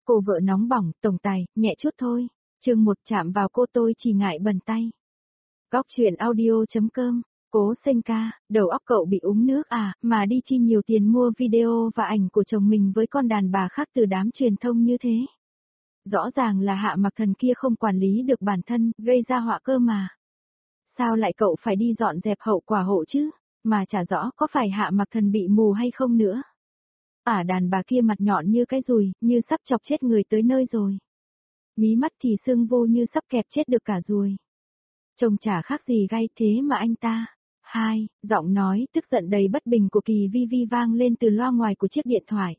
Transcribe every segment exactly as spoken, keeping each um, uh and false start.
cô vợ nóng bỏng, tổng tài, nhẹ chút thôi. Chương một chạm vào cô tôi chỉ ngại bẩn tay. Góc chuyện audio.com. Cố Sinh ca, đầu óc cậu bị uống nước à, mà đi chi nhiều tiền mua video và ảnh của chồng mình với con đàn bà khác từ đám truyền thông như thế. Rõ ràng là Hạ Mặc Thần kia không quản lý được bản thân, gây ra họa cơ mà. Sao lại cậu phải đi dọn dẹp hậu quả hộ chứ, mà chả rõ có phải Hạ Mặc Thần bị mù hay không nữa. À, đàn bà kia mặt nhọn như cái dùi, như sắp chọc chết người tới nơi rồi. Mí mắt thì sưng vô như sắp kẹp chết được cả ruồi. Trông chả khác gì gay thế mà anh ta. Hai, giọng nói tức giận đầy bất bình của Kỳ Vi Vi vang lên từ loa ngoài của chiếc điện thoại.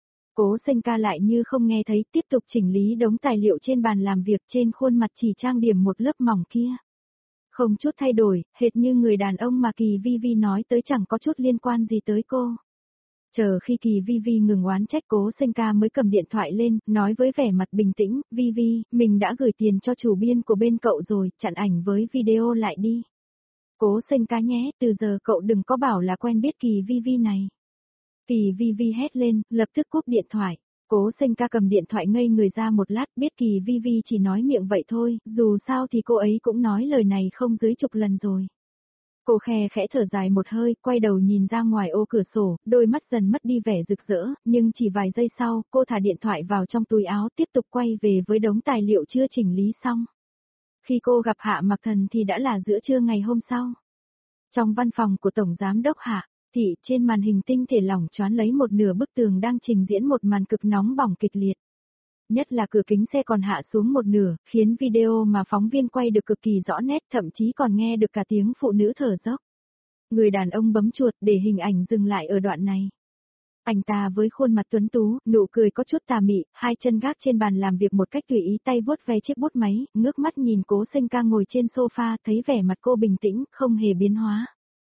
Cố Sinh ca lại như không nghe thấy, tiếp tục chỉnh lý đống tài liệu trên bàn làm việc, trên khuôn mặt chỉ trang điểm một lớp mỏng kia. Không chút thay đổi, hệt như người đàn ông mà Kỳ Vi Vi nói tới chẳng có chút liên quan gì tới cô. Chờ khi Kỳ Vi Vi ngừng oán trách, Cố Sinh ca mới cầm điện thoại lên, nói với vẻ mặt bình tĩnh, Vi Vi, mình đã gửi tiền cho chủ biên của bên cậu rồi, chặn ảnh với video lại đi. Cố Sinh ca nhé, từ giờ cậu đừng có bảo là quen biết Kỳ Vi Vi này. Kỳ Vi Vi hét lên, lập tức cúp điện thoại. Cố Sinh ca cầm điện thoại ngây người ra một lát, biết Kỳ Vi Vi chỉ nói miệng vậy thôi, dù sao thì cô ấy cũng nói lời này không dưới chục lần rồi. Cô khe khẽ thở dài một hơi, quay đầu nhìn ra ngoài ô cửa sổ, đôi mắt dần mất đi vẻ rực rỡ, nhưng chỉ vài giây sau, cô thả điện thoại vào trong túi áo, tiếp tục quay về với đống tài liệu chưa chỉnh lý xong. Khi cô gặp Hạ Mặc Thần thì đã là giữa trưa ngày hôm sau. Trong văn phòng của Tổng Giám đốc Hạ, thì trên màn hình tinh thể lỏng choán lấy một nửa bức tường đang trình diễn một màn cực nóng bỏng kịch liệt. Nhất là cửa kính xe còn hạ xuống một nửa, khiến video mà phóng viên quay được cực kỳ rõ nét, thậm chí còn nghe được cả tiếng phụ nữ thở dốc. Người đàn ông bấm chuột để hình ảnh dừng lại ở đoạn này. Anh ta với khuôn mặt tuấn tú, nụ cười có chút tà mị, hai chân gác trên bàn làm việc một cách tùy ý, tay vuốt ve chiếc bút máy, ngước mắt nhìn Cố Sinh ca ngồi trên sofa, thấy vẻ mặt cô bình tĩnh, không hề biến hóa.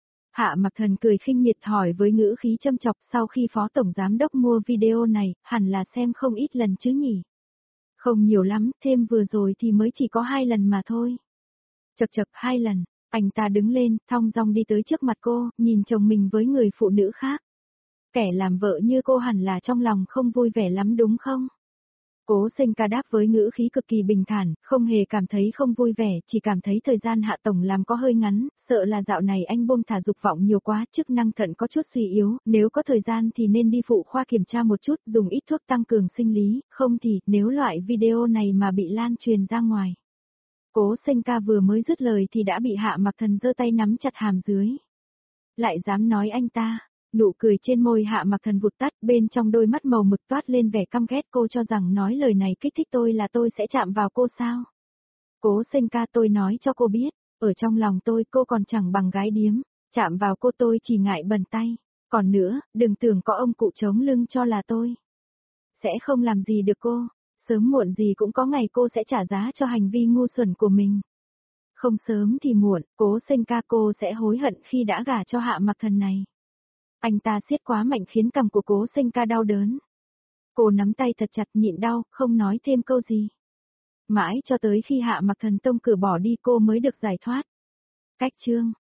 Hạ Mặc Thần cười khinh miệt hỏi với ngữ khí châm chọc, sau khi Phó Tổng Giám đốc mua video này, hẳn là xem không ít lần chứ nhỉ? Không nhiều lắm, thêm vừa rồi thì mới chỉ có hai lần mà thôi. Chậc chậc, hai lần, anh ta đứng lên, thong dong đi tới trước mặt cô, nhìn chồng mình với người phụ nữ khác. Kẻ làm vợ như cô hẳn là trong lòng không vui vẻ lắm đúng không? Cố Sinh ca đáp với ngữ khí cực kỳ bình thản, không hề cảm thấy không vui vẻ, chỉ cảm thấy thời gian Hạ Tổng làm có hơi ngắn, sợ là dạo này anh buông thả dục vọng nhiều quá, chức năng thận có chút suy yếu, nếu có thời gian thì nên đi phụ khoa kiểm tra một chút, dùng ít thuốc tăng cường sinh lý, không thì, nếu loại video này mà bị lan truyền ra ngoài. Cố Sinh ca vừa mới dứt lời thì đã bị Hạ Mặc Thần giơ tay nắm chặt hàm dưới. Lại dám nói anh ta. Nụ cười trên môi Hạ Mặc Thần vụt tắt, bên trong đôi mắt màu mực toát lên vẻ căm ghét, cô cho rằng nói lời này kích thích tôi là tôi sẽ chạm vào cô sao? Cố Sinh ca, tôi nói cho cô biết, ở trong lòng tôi cô còn chẳng bằng gái điếm, chạm vào cô tôi chỉ ngại bẩn tay, còn nữa, đừng tưởng có ông cụ chống lưng cho là tôi sẽ không làm gì được cô, sớm muộn gì cũng có ngày cô sẽ trả giá cho hành vi ngu xuẩn của mình. Không sớm thì muộn, Cố Sinh ca, cô sẽ hối hận khi đã gả cho Hạ Mặc Thần này. Anh ta siết quá mạnh khiến cằm của Cố Sinh ca đau đớn. Cô nắm tay thật chặt nhịn đau, không nói thêm câu gì. Mãi cho tới khi Hạ Mặc Thần tông cửa bỏ đi cô mới được giải thoát. Cách chương